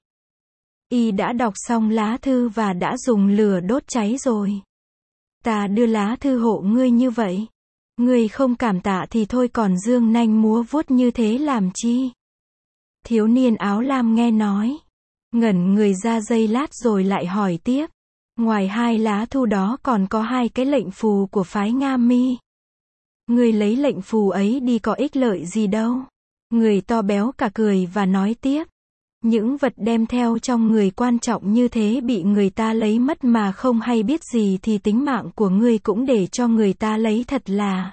Y đã đọc xong lá thư và đã dùng lửa đốt cháy rồi. Ta đưa lá thư hộ ngươi như vậy. Ngươi không cảm tạ thì thôi, còn dương nanh múa vuốt như thế làm chi? Thiếu niên áo lam nghe nói, ngẩn người ra giây lát rồi lại hỏi tiếp. Ngoài hai lá thư đó còn có hai cái lệnh phù của phái Nga Mi. Ngươi lấy lệnh phù ấy đi có ích lợi gì đâu. Người to béo cả cười và nói tiếp. Những vật đem theo trong người quan trọng như thế bị người ta lấy mất mà không hay biết gì thì tính mạng của ngươi cũng để cho người ta lấy thật là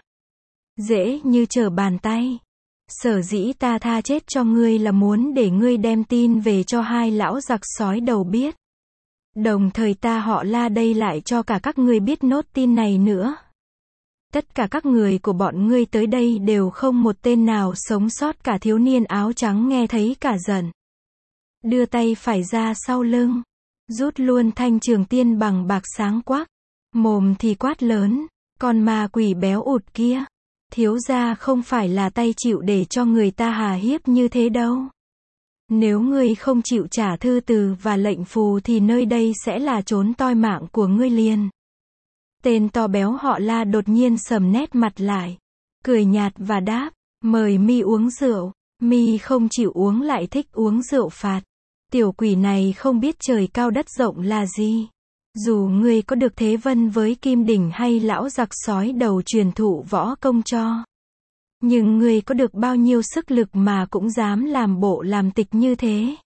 dễ như trở bàn tay. Sở dĩ ta tha chết cho ngươi là muốn để ngươi đem tin về cho hai lão giặc sói đầu biết. Đồng thời ta họ La đây lại cho cả các ngươi biết nốt tin này nữa. Tất cả các người của bọn ngươi tới đây đều không một tên nào sống sót cả. Thiếu niên áo trắng nghe thấy cả giận. Đưa tay phải ra sau lưng, rút luôn thanh trường tiên bằng bạc sáng quắc. Mồm thì quát lớn, con ma quỷ béo ụt kia. Thiếu gia không phải là tay chịu để cho người ta hà hiếp như thế đâu. Nếu ngươi không chịu trả thư từ và lệnh phù thì nơi đây sẽ là trốn toi mạng của ngươi liền. Tên to béo họ La đột nhiên sầm nét mặt lại, cười nhạt và đáp, mời mi uống rượu. Mi không chịu uống lại thích uống rượu phạt. Tiểu quỷ này không biết trời cao đất rộng là gì. Dù ngươi có được Thế Vân với Kim Đỉnh hay lão giặc sói đầu truyền thụ võ công cho. Nhưng ngươi có được bao nhiêu sức lực mà cũng dám làm bộ làm tịch như thế.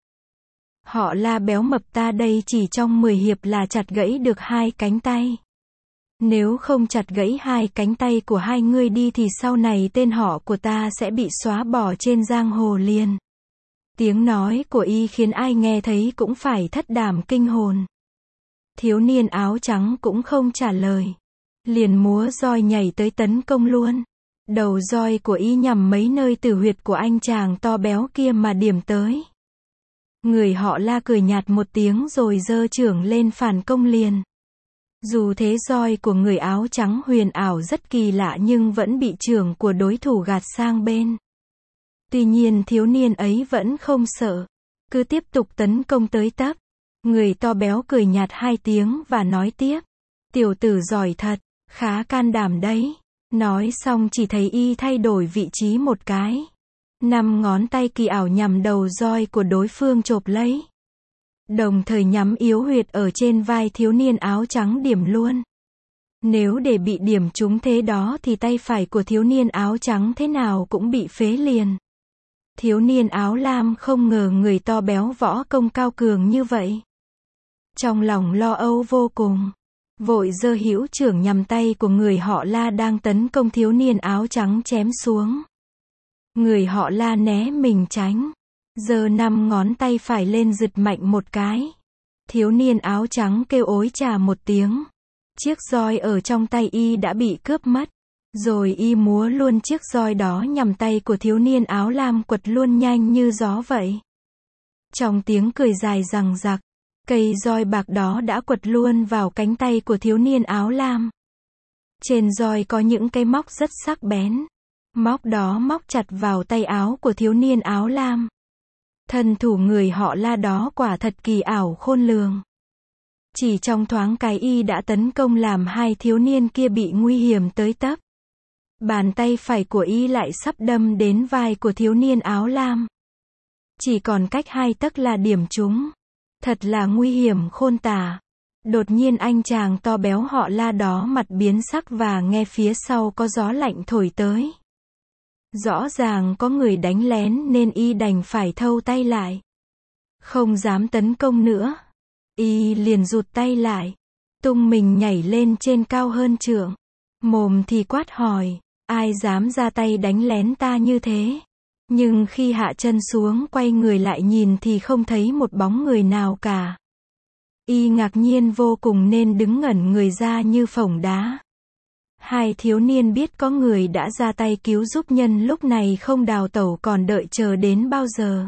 Họ La béo mập ta đây chỉ trong mười hiệp là chặt gãy được hai cánh tay. Nếu không chặt gãy hai cánh tay của hai ngươi đi thì sau này tên họ của ta sẽ bị xóa bỏ trên giang hồ liền. Tiếng nói của y khiến ai nghe thấy cũng phải thất đảm kinh hồn. Thiếu niên áo trắng cũng không trả lời. Liền múa roi nhảy tới tấn công luôn. Đầu roi của y nhằm mấy nơi tử huyệt của anh chàng to béo kia mà điểm tới. Người họ La cười nhạt một tiếng rồi giơ chưởng lên phản công liền. Dù thế roi của người áo trắng huyền ảo rất kỳ lạ nhưng vẫn bị chưởng của đối thủ gạt sang bên. Tuy nhiên thiếu niên ấy vẫn không sợ, cứ tiếp tục tấn công tới tấp. Người to béo cười nhạt hai tiếng và nói tiếp. Tiểu tử giỏi thật, khá can đảm đấy. Nói xong chỉ thấy y thay đổi vị trí một cái. Năm ngón tay kỳ ảo nhằm đầu roi của đối phương chộp lấy. Đồng thời nhắm yếu huyệt ở trên vai thiếu niên áo trắng điểm luôn. Nếu để bị điểm trúng thế đó thì tay phải của thiếu niên áo trắng thế nào cũng bị phế liền. Thiếu niên áo lam không ngờ người to béo võ công cao cường như vậy. Trong lòng lo âu vô cùng. Vội giơ hữu chưởng nhằm tay của người họ La đang tấn công thiếu niên áo trắng chém xuống. Người họ La né mình tránh. Giơ năm ngón tay phải lên giật mạnh một cái. Thiếu niên áo trắng kêu ối chà một tiếng. Chiếc roi ở trong tay y đã bị cướp mất. Rồi y múa luôn chiếc roi đó nhằm tay của thiếu niên áo lam quật luôn nhanh như gió vậy. Trong tiếng cười dài rằng rặc, cây roi bạc đó đã quật luôn vào cánh tay của thiếu niên áo lam. Trên roi có những cái móc rất sắc bén. Móc đó móc chặt vào tay áo của thiếu niên áo lam. Thân thủ người họ La đó quả thật kỳ ảo khôn lường. Chỉ trong thoáng cái y đã tấn công làm hai thiếu niên kia bị nguy hiểm tới tấp. Bàn tay phải của y lại sắp đâm đến vai của thiếu niên áo lam. Chỉ còn cách hai tấc là điểm trúng. Thật là nguy hiểm khôn tả. Đột nhiên anh chàng to béo họ La đó mặt biến sắc và nghe phía sau có gió lạnh thổi tới. Rõ ràng có người đánh lén nên y đành phải thâu tay lại. Không dám tấn công nữa. Y liền rụt tay lại. Tung mình nhảy lên trên cao hơn trượng. Mồm thì quát hỏi. Ai dám ra tay đánh lén ta như thế? Nhưng khi hạ chân xuống quay người lại nhìn thì không thấy một bóng người nào cả. Y ngạc nhiên vô cùng nên đứng ngẩn người ra như phổng đá. Hai thiếu niên biết có người đã ra tay cứu giúp nhân lúc này không đào tẩu còn đợi chờ đến bao giờ.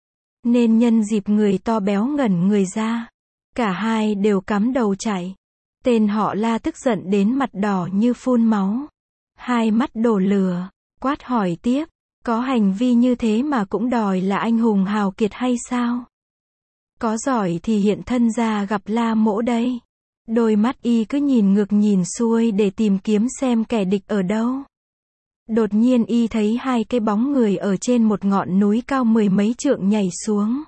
Nên nhân dịp người to béo ngẩn người ra. Cả hai đều cắm đầu chạy. Tên họ La tức giận đến mặt đỏ như phun máu. Hai mắt đổ lửa, quát hỏi tiếp, có hành vi như thế mà cũng đòi là anh hùng hào kiệt hay sao? Có giỏi thì hiện thân ra gặp La Mỗ đây. Đôi mắt y cứ nhìn ngược nhìn xuôi để tìm kiếm xem kẻ địch ở đâu. Đột nhiên y thấy hai cái bóng người ở trên một ngọn núi cao mười mấy trượng nhảy xuống.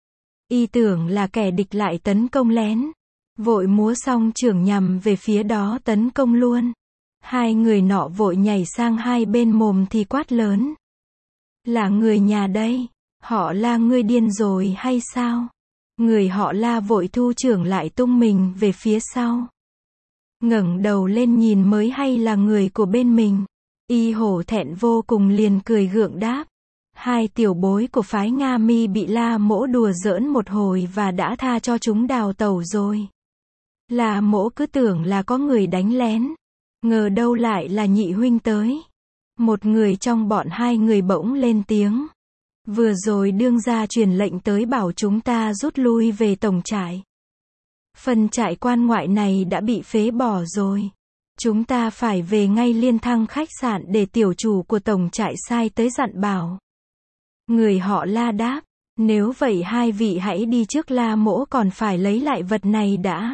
Y tưởng là kẻ địch lại tấn công lén. Vội múa xong chưởng nhằm về phía đó tấn công luôn. Hai người nọ vội nhảy sang hai bên mồm thì quát lớn. Là người nhà đây, họ La ngươi điên rồi hay sao? Người họ La vội thu chưởng lại tung mình về phía sau. Ngẩng đầu lên nhìn mới hay là người của bên mình. Y hổ thẹn vô cùng liền cười gượng đáp. Hai tiểu bối của phái Nga Mi bị La Mỗ đùa giỡn một hồi và đã tha cho chúng đào tẩu rồi. La Mỗ cứ tưởng là có người đánh lén. Ngờ đâu lại là nhị huynh tới. Một người trong bọn hai người bỗng lên tiếng. Vừa rồi đương gia truyền lệnh tới bảo chúng ta rút lui về tổng trại. Phần trại quan ngoại này đã bị phế bỏ rồi. Chúng ta phải về ngay Liên Thăng khách sạn để tiểu chủ của tổng trại sai tới dặn bảo. Người họ La đáp, nếu vậy hai vị hãy đi trước, La Mỗ còn phải lấy lại vật này đã.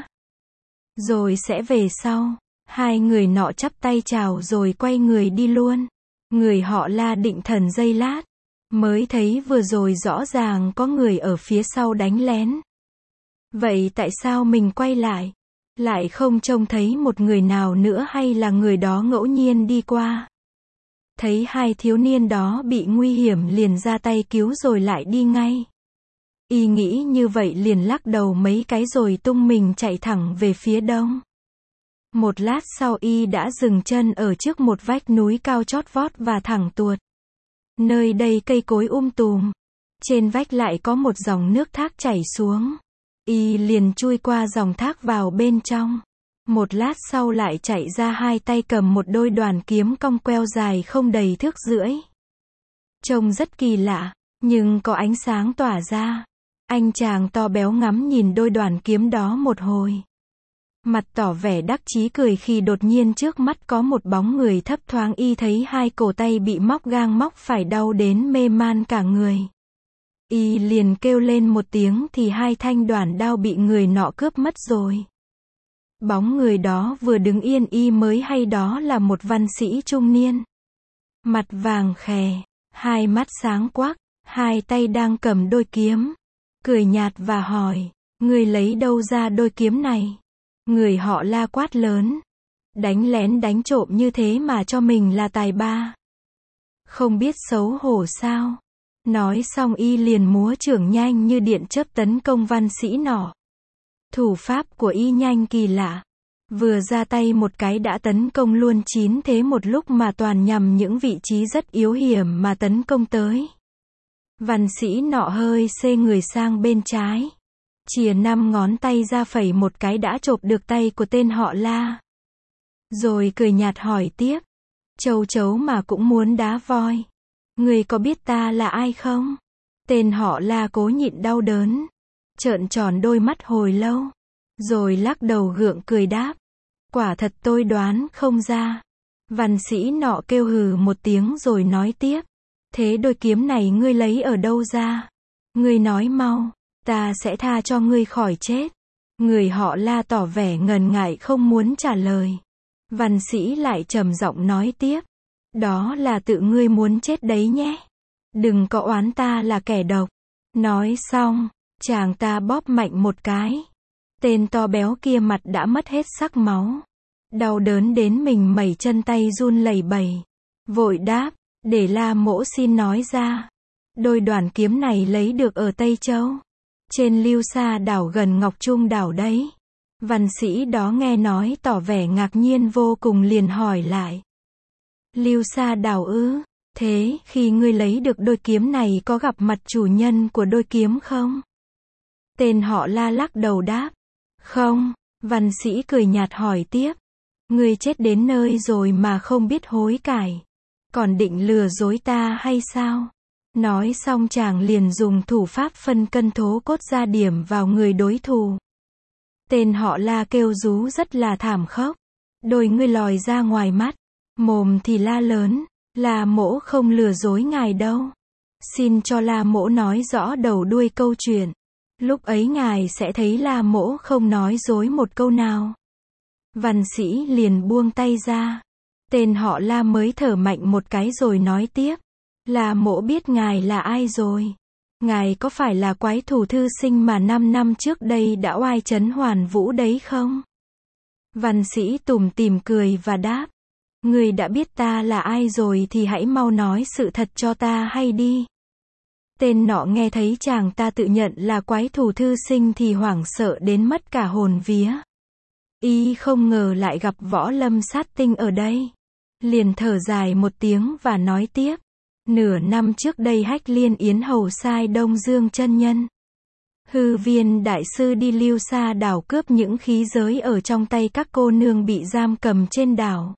Rồi sẽ về sau. Hai người nọ chắp tay chào rồi quay người đi luôn. Người họ La định thần giây lát. Mới thấy vừa rồi rõ ràng có người ở phía sau đánh lén. Vậy tại sao mình quay lại? Lại không trông thấy một người nào nữa, hay là người đó ngẫu nhiên đi qua? Thấy hai thiếu niên đó bị nguy hiểm liền ra tay cứu rồi lại đi ngay. Y nghĩ như vậy liền lắc đầu mấy cái rồi tung mình chạy thẳng về phía đông. Một lát sau y đã dừng chân ở trước một vách núi cao chót vót và thẳng tuột. Nơi đây cây cối um tùm. Trên vách lại có một dòng nước thác chảy xuống. Y liền chui qua dòng thác vào bên trong. Một lát sau lại chạy ra, hai tay cầm một đôi đoàn kiếm cong queo dài không đầy thước rưỡi. Trông rất kỳ lạ, nhưng có ánh sáng tỏa ra. Anh chàng to béo ngắm nhìn đôi đoàn kiếm đó một hồi. Mặt tỏ vẻ đắc chí cười khi đột nhiên trước mắt có một bóng người thấp thoáng. Y thấy hai cổ tay bị móc gang móc phải đau đến mê man cả người. Y liền kêu lên một tiếng thì hai thanh đoản đao bị người nọ cướp mất rồi. Bóng người đó vừa đứng yên y mới hay đó là một văn sĩ trung niên. Mặt vàng khè, hai mắt sáng quắc, hai tay đang cầm đôi kiếm. Cười nhạt và hỏi, ngươi lấy đâu ra đôi kiếm này? Người họ La quát lớn. Đánh lén đánh trộm như thế mà cho mình là tài ba. Không biết xấu hổ sao? Nói xong y liền múa chưởng nhanh như điện chớp tấn công văn sĩ nọ. Thủ pháp của y nhanh kỳ lạ. Vừa ra tay một cái đã tấn công luôn chín thế một lúc mà toàn nhằm những vị trí rất yếu hiểm mà tấn công tới. Văn sĩ nọ hơi xê người sang bên trái. Chìa năm ngón tay ra phẩy một cái đã chộp được tay của tên họ La. Rồi cười nhạt hỏi tiếp. Châu chấu mà cũng muốn đá voi. Người có biết ta là ai không? Tên họ La cố nhịn đau đớn. Trợn tròn đôi mắt hồi lâu. Rồi lắc đầu gượng cười đáp. Quả thật tôi đoán không ra. Văn sĩ nọ kêu hừ một tiếng rồi nói tiếp. Thế đôi kiếm này ngươi lấy ở đâu ra? Ngươi nói mau, ta sẽ tha cho ngươi khỏi chết. Người họ La tỏ vẻ ngần ngại không muốn trả lời. Văn sĩ lại trầm giọng nói tiếp. Đó là tự ngươi muốn chết đấy nhé. Đừng có oán ta là kẻ độc. Nói xong, chàng ta bóp mạnh một cái. Tên to béo kia mặt đã mất hết sắc máu. Đau đớn đến mình mẩy chân tay run lẩy bẩy. Vội đáp, để La Mỗ xin nói ra. Đôi đoàn kiếm này lấy được ở Tây Châu. Trên Lưu Sa đảo gần Ngọc Trung đảo đấy. Văn sĩ đó nghe nói tỏ vẻ ngạc nhiên vô cùng liền hỏi lại. Lưu Sa đảo ư? Thế, khi ngươi lấy được đôi kiếm này có gặp mặt chủ nhân của đôi kiếm không? Tên họ La lắc đầu đáp. Không, văn sĩ cười nhạt hỏi tiếp. Ngươi chết đến nơi rồi mà không biết hối cải. Còn định lừa dối ta hay sao? Nói xong chàng liền dùng thủ pháp phân cân thố cốt ra điểm vào người đối thủ. Tên họ La kêu rú rất là thảm khốc. Đôi ngươi lòi ra ngoài mắt. Mồm thì la lớn. La mỗ không lừa dối ngài đâu. Xin cho La mỗ nói rõ đầu đuôi câu chuyện. Lúc ấy ngài sẽ thấy La mỗ không nói dối một câu nào. Văn sĩ liền buông tay ra. Tên họ La mới thở mạnh một cái rồi nói tiếp. La mỗ biết ngài là ai rồi. Ngài có phải là quái thủ thư sinh mà năm năm trước đây đã oai trấn Hoàn Vũ đấy không? Văn sĩ tủm tỉm cười và đáp. Ngươi đã biết ta là ai rồi thì hãy mau nói sự thật cho ta hay đi. Tên nọ nghe thấy chàng ta tự nhận là quái thủ thư sinh thì hoảng sợ đến mất cả hồn vía. Y không ngờ lại gặp Võ Lâm sát tinh ở đây. Liền thở dài một tiếng và nói tiếp. Nửa năm trước đây Hách Liên Yến hầu sai Đông Dương chân nhân. Hư Viên đại sư đi Lưu Sa đảo cướp những khí giới ở trong tay các cô nương bị giam cầm trên đảo.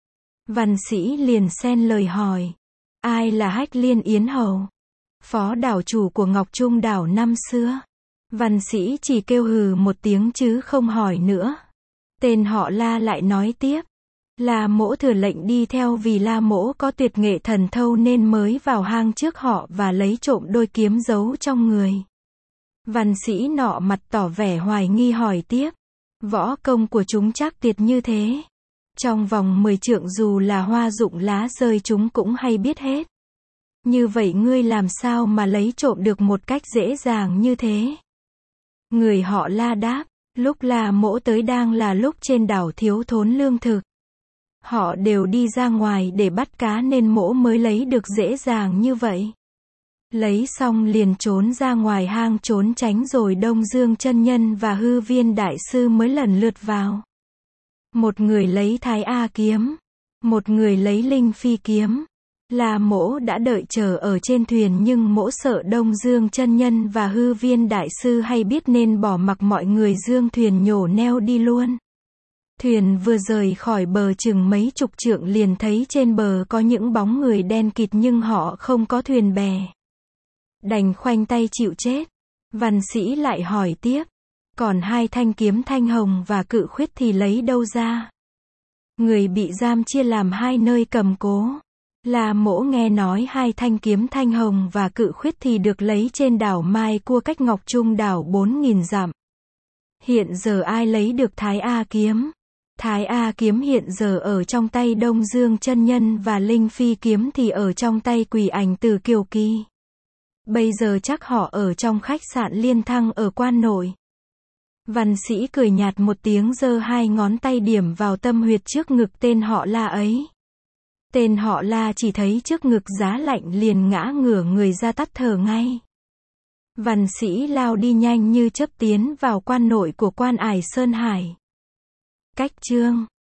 Văn sĩ liền xen lời hỏi. Ai là Hách Liên Yến hầu? Phó đảo chủ của Ngọc Trung đảo năm xưa. Văn sĩ chỉ kêu hừ một tiếng chứ không hỏi nữa. Tên họ La lại nói tiếp. La mỗ thừa lệnh đi theo vì La mỗ có tuyệt nghệ thần thâu nên mới vào hang trước họ và lấy trộm đôi kiếm giấu trong người. Văn sĩ nọ mặt tỏ vẻ hoài nghi hỏi tiếp. Võ công của chúng chắc tuyệt như thế. Trong vòng mười trượng dù là hoa rụng lá rơi chúng cũng hay biết hết. Như vậy ngươi làm sao mà lấy trộm được một cách dễ dàng như thế? Người họ La đáp. Lúc La mỗ tới đang là lúc trên đảo thiếu thốn lương thực. Họ đều đi ra ngoài để bắt cá nên mỗ mới lấy được dễ dàng như vậy. Lấy xong liền trốn ra ngoài hang trốn tránh rồi Đông Dương chân nhân và Hư Viên đại sư mới lần lượt vào. Một người lấy Thái A kiếm, một người lấy Linh Phi kiếm. La mỗ đã đợi chờ ở trên thuyền nhưng mỗ sợ Đông Dương chân nhân và Hư Viên đại sư hay biết nên bỏ mặc mọi người dương thuyền nhổ neo đi luôn. Thuyền vừa rời khỏi bờ chừng mấy chục trượng liền thấy trên bờ có những bóng người đen kịt nhưng họ không có thuyền bè. Đành khoanh tay chịu chết. Văn sĩ lại hỏi tiếp. Còn hai thanh kiếm thanh hồng và cự khuyết thì lấy đâu ra? Người bị giam chia làm hai nơi cầm cố. La mỗ nghe nói hai thanh kiếm thanh hồng và cự khuyết thì được lấy trên đảo Mai Cua cách Ngọc Trung đảo bốn nghìn dặm. Hiện giờ ai lấy được Thái A kiếm? Thái A kiếm hiện giờ ở trong tay Đông Dương chân nhân và Linh Phi kiếm thì ở trong tay Quỷ Ảnh Tử Kiều Kỳ. Bây giờ chắc họ ở trong khách sạn Liên Thăng ở Quan Nội. Văn sĩ cười nhạt một tiếng giơ hai ngón tay điểm vào tâm huyệt trước ngực tên họ La ấy. Tên họ La chỉ thấy trước ngực giá lạnh liền ngã ngửa người ra tắt thở ngay. Văn sĩ lao đi nhanh như chớp tiến vào quan nội của Quan Ải Sơn Hải. Cách chương